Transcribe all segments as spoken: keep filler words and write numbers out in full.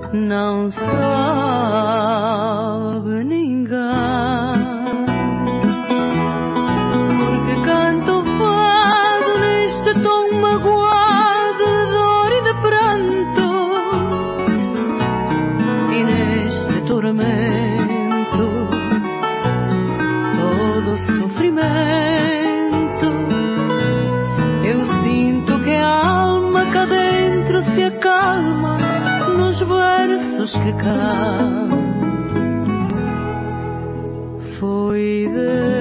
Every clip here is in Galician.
não sabe ninguém, porque canto fado neste tom magoado de dor e de pranto, e neste tormento todo sofrimento. Eu sinto que a alma cá dentro se acalma nos versos que canto. Foi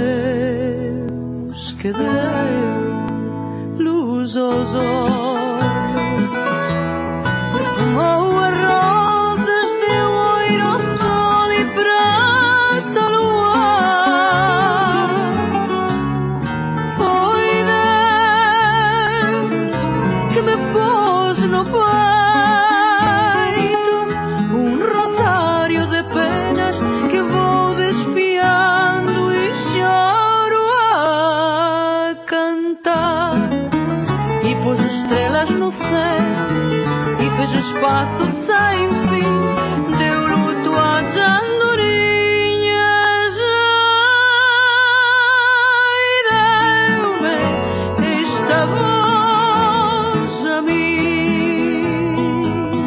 Deus que deu luz aos olhos, perfumou as rosas, deu oiro ao sol e prata ao luar. Foi Deus que me pôs no peito um rosário de penas que vou desfiando e choro a cantar. E pôs estrelas no céu e fez espaço sem fim, deu luto às andorinhas e deu-me esta voz a mim.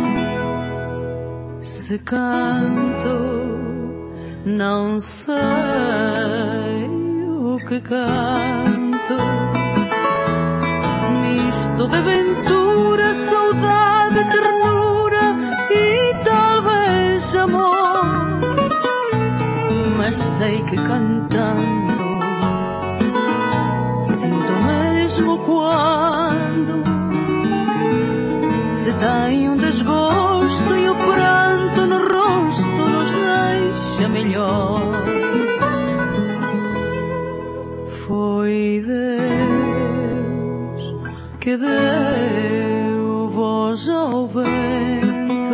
Se canto, não sei o que canto, misto de ventura, saudade, ternura e talvez amor. Mas sei que cantando sinto mesmo quando se tem um desgosto e o pranto no rosto nos deixa melhor. Foi Deus que deu voz ao vento,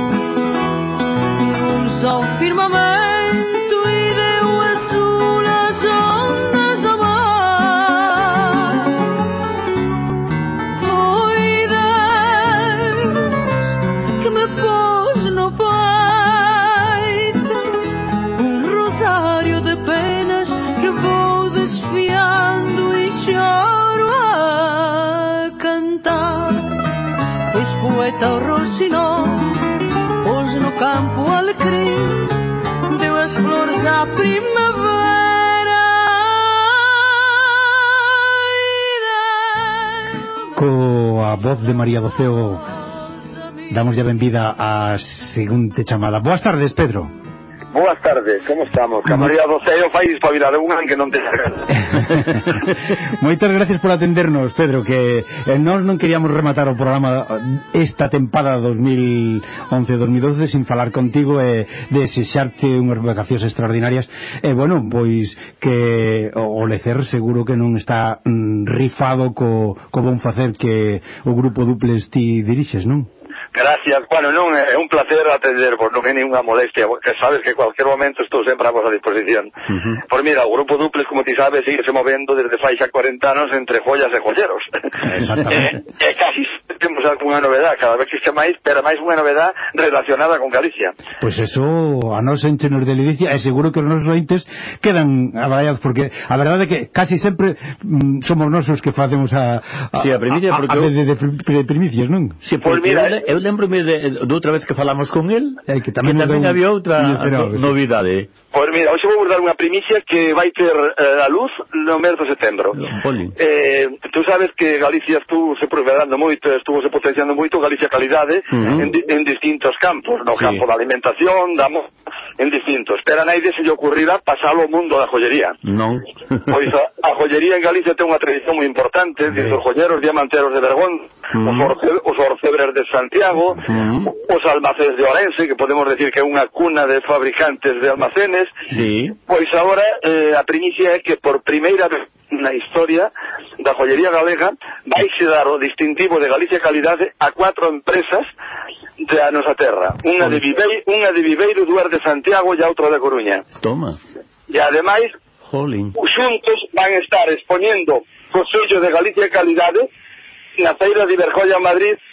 luz ao firmamento e deu azul às ondas do mar. Foi Deus que me pôs no peito um rosário de penas que vou desfiando e choro a cantar. Pois poeta o roxinol pôs no campo o alecrim, deu as flores à primavera. Coa voz de María do Ceo damos ya benvida á seguinte chamada. Boas tardes, Pedro. Boas tardes, como estamos? Que a María do Ceo fai espabilar un que non te saca. Moitas gracias por atendernos, Pedro, que eh, nós non queríamos rematar o programa esta tempada dos mil once dos mil doce sin falar contigo e eh, desexarte unhas vacacións extraordinarias. E eh, bueno, pois que o Lecer seguro que non está mm, rifado co, co bon facer que o grupo Duples ti dirixes, non? Gracias, bueno, non é un placer atendervos, non é ninguna molestia, que sabes que en cualquier momento estou sempre a vosa disposición. Uh-huh. Pois mira, o grupo Duples, como ti sabes, sigue se movendo desde fai xa cuarenta anos entre joyas e joyeros. Exactamente. E, e casi temos algunha novedad, cada vez que xe máis, pero máis unha novedad relacionada con Galicia. Pois pues eso a nos enchenos de ledicia, e seguro que os nosos ointes quedan abalados, porque a verdade é que casi sempre mm, somos nosos que facemos a, a, sí, a primicia, porque a, a, de, de, de primicias, non? Sí, pois pues mira, eu, eu lembrome de, de outra vez que falamos con el, eh, que tamén, que tamén un, había outra no, novidade. Pois mira, hoxe vou dar unha primicia que vai ter eh, a luz no mes de setembro. Eh, tú sabes que Galicia estuvo se progresando moito, estuvo se potenciando moito Galicia Calidade uh-huh. en, en distintos campos, no sí. campo da alimentación, da mo- en distintos. Pero a naide se lle ocurrirá pasalo ao mundo da joyería. Non. Pois a, a joyería en Galicia ten unha tradición moi importante, desde os joyeros diamanteros de Bergón, uh-huh. os, orce, os orcebres de Santiago, uh-huh. os almacenes de Orense, que podemos decir que é unha cuna de fabricantes de almacenes. Sí. Pois agora eh, a primicia é que por primeira vez na historia da joyería galega vaise dar o distintivo de Galicia Calidade a cuatro empresas da nosa terra, unha de Viveiro, unha de Viveiro, dúas de Santiago e outra de Coruña. Toma. E ademais Jolín. xuntos van estar expoñendo o sello de Galicia Calidade na feira de Iberjoya Madrid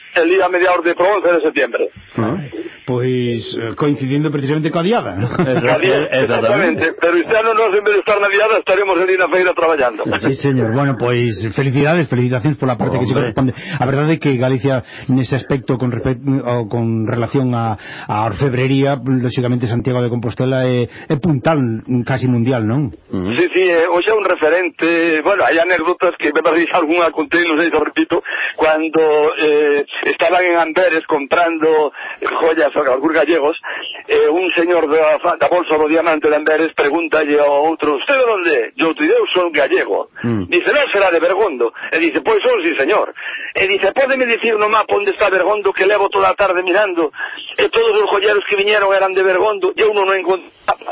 el día mediados de pro once de septiembre. Ah, pois coincidindo precisamente coa diada, ¿no? Exactamente, pero este ano nós en vez de estar na diada estaremos ali na feira traballando. Sí, señor, bueno, pois felicidades, felicitacións pola parte oh, que se corresponde. A verdade é que Galicia nese aspecto con respecto con relación a, a orfebrería, lógicamente Santiago de Compostela é, é puntal casi mundial, non? Uh-huh. Sí, sí, eh, hoxe é un referente. Bueno, hai anécdotas que me parece algunha conté, non sei se repito, cuando eh, estaban en Amberes comprando joyas a algúns gallegos, eh, un señor da, da bolsa do diamante de Amberes pregúntalle ao outro, usted de onde? Eu te eu son gallego. Mm. Dice, non será de Bergondo. E dice, pois son, sí señor. E dice, pódeme dicir no mapa onde está Bergondo, que levo toda a tarde mirando, e todos os joyeros que viñeron eran de Bergondo, e eu non o encontraba.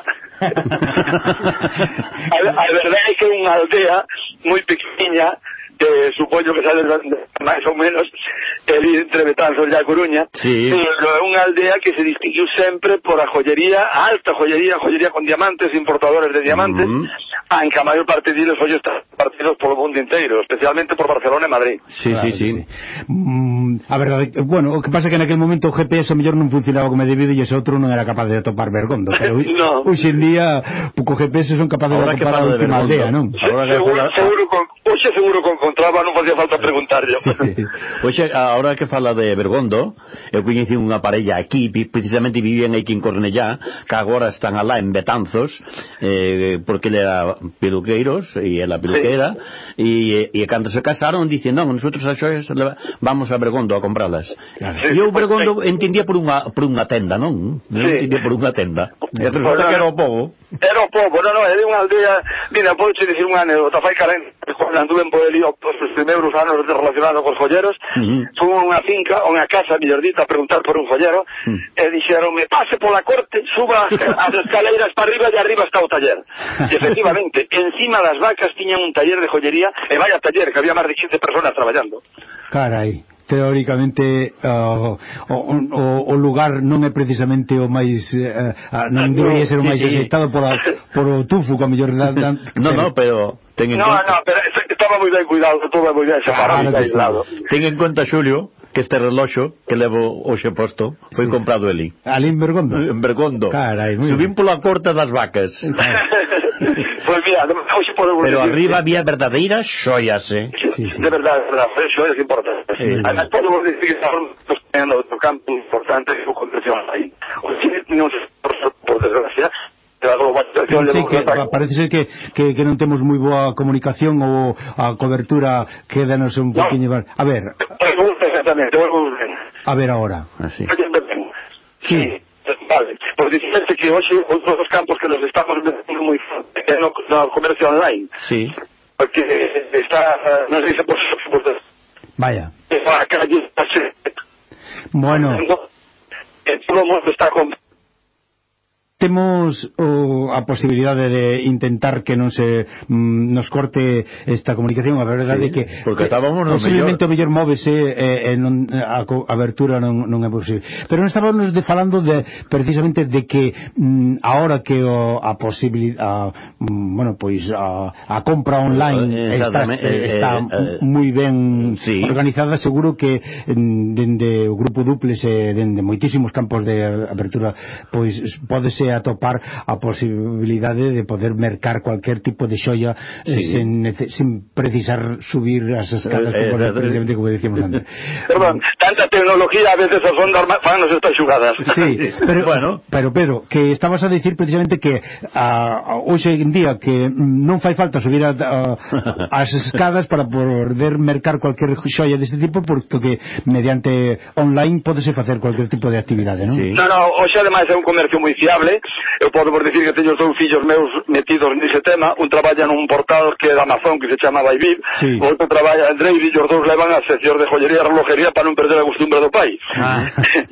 a, a verdade é que é unha aldea moi pequeniña, que supoño que sale máis ou menos el entre Betanzos e a Coruña, sí. É unha aldea que se distinguiu sempre por a joyería, a alta joyería, joyería con diamantes, importadores de diamantes, uh-huh. Aunque a maior parte deles hoxe están partidos polo mundo inteiro, especialmente por Barcelona e Madrid. Sí, claro, sí, sí, sí. Mm, a verdade, bueno, o que pasa é que naquele momento o G P S o mellor non funcionaba como debido e ese outro non era capaz de atopar Bergondo, pero no. Hoxe en día o G P S son capaces de atopar a última aldea, non? Seguro, seguro con, hoxe seguro que encontraba, non facía falta preguntarlle. Sí, sí. Hoxe, ahora que fala de Bergondo, eu coñeci unha parella aquí, precisamente vivían aquí en Cornellá, que agora están alá en Betanzos, eh, porque ele era peluqueiros e ela peluqueira, sí. e, e cando se casaron dicen, non, nosotros as xoias vamos a Bergondo a compralas. Claro. E eu Bergondo entendía por unha por unha tenda, non? Sí. Non entendía por unha tenda. E resulta que era o pobo. Era o pobo, non, non, era unha aldea. Mira, podes dicir unha anécdota, fai calén, cando anduve en Podelío os primeiros anos relacionados cos joyeros, uh-huh. Fui a unha finca, unha casa, mellor dita, a preguntar por un joyero, uh-huh. E dixeronme, pase pola corte, suba as escaleiras para arriba e arriba está o taller. E efectivamente, encima das vacas tiñan un taller de joyería, e vaya taller, que había máis de quince personas traballando. Carai, teóricamente uh, o, o, o lugar non é precisamente o máis uh, uh, non debería ser o máis sí, aceitado por, a, por o tufo, que a mellor da, da, no, no, pero ten en no, cuenta... no, pero estaba moi ben cuidado, todo moi ben separado, claro, aislado. Ten en conta, Xulio, que este reloxo que levo hoxe posto foi sí. Comprado ali. Ali en Bergondo? En Bergondo. Carai, subín pola corta das vacas. Pois mira, hoxe podemos pero decir, arriba había verdadeiras xoias, eh? Sí, sí. De verdade, de verdade, xoias importantes. Sí. Además podemos decir que estamos teniendo outro campo importante que é o comercio online. O Chile non se por desgracia, a globalización sí, que, parece ser que, que, que non temos moi boa comunicación ou a cobertura quédanos un poquinho no. A ver exactamente, a ver ahora así. Sí, sí. Vale, pues dicirte que hoxe outros dos campos que nos estamos metendo moi forte é no, no comercio online. Sí. Porque está, non sei se por suposto. Vaya. A calle está bueno. En todo o mundo está con temos o, a posibilidade de intentar que non se mm, nos corte esta comunicación. A verdade é sí, que porque estábamos no posiblemente o mellor móvese e, e non, a, a abertura non, non é posible, pero non estábamos de falando de, precisamente de que mm, ahora que o, a posibilidade mm, bueno, pois a, a compra online está, está eh, eh, moi ben sí. organizada, seguro que mm, dende o grupo Duples e dende moitísimos campos de abertura pois pódese atopar a posibilidade de poder mercar cualquier tipo de xoia sí. sin, sin precisar subir as escalas eh, como, eh, precisamente como decíamos antes. Perdón, tanta tecnología a veces as ondas fanos estas xugadas. Sí, pero, bueno. pero Pedro, que estabas a decir precisamente que a, a, hoxe en día que non fai falta subir a, a, as escadas para poder mercar cualquier xoia deste tipo, porque que mediante online podese facer cualquier tipo de actividade, non? Sí. No, no, hoxe ademais é un comercio moi fiable. Eu podo por dicir que teño os dous fillos meus metidos nese tema. Un traballa nun portal que é de Amazon que se chama Baibib, sí. O outro traballa en Dreyri, e os dous levan as seccións de joyería e relojería para non perder a costumbre do pai. Ah.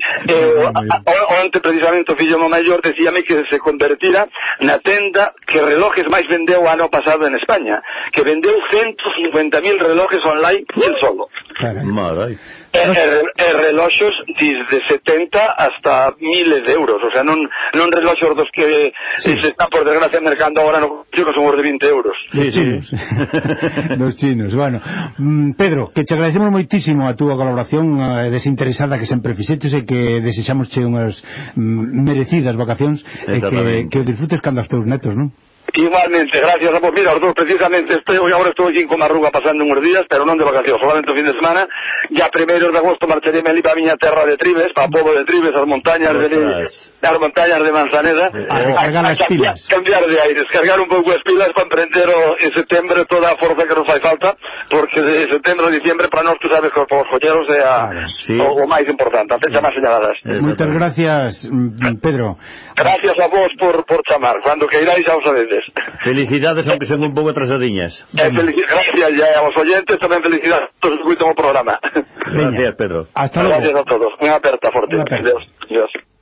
eh, onte precisamente o fillo mo maior decíame que se convertira na tenda que relojes máis vendeu o ano pasado en España, que vendeu ciento cincuenta mil relojes online el solo. Marai. E, e, e reloxos desde setenta hasta miles de euros, o sea, non, non reloxos dos que sí. se están por desgracia mercando agora no que son os de vinte euros. Sí, sí. Dos chinos. Bueno, Pedro, que te agradecemos moitísimo a túa colaboración eh, desinteresada que sempre fixetes e que desexamos che unhas mm, merecidas vacacións e que, que o disfrutes cando os teus netos, non? Igualmente, gracias a vos. Mira, os dos, precisamente, estoy, ahora estou aquí en Comarruga pasando uns días, pero non de vacacións, solamente o fin de semana. Ya primeiros de agosto marcharé ali para a miña terra de Tribes, para o pobo de Tribes, as montañas de as montañas de Manzaneda, a recargar as pilas, cambiar de aire, descargar un pouco as pilas para emprender o, en setembro toda a forza que nos fai falta, porque de setembro a diciembre para nós, tú sabes que os joyeros é a, ah, sí. o, o máis importante, a fecha máis señaladas. Moitas gracias, Pedro. Gracias a vos por, por chamar, cando que iráis xa os sabedes. Felicidades, aunque son un pouco atrasadiñas. Eh, gracias ya a vos oyentes, tamén felicidades por el último programa. Gracias, Pedro. Hasta luego. Gracias a todos. Unha aperta forte. Una aperta. Dios. Dios.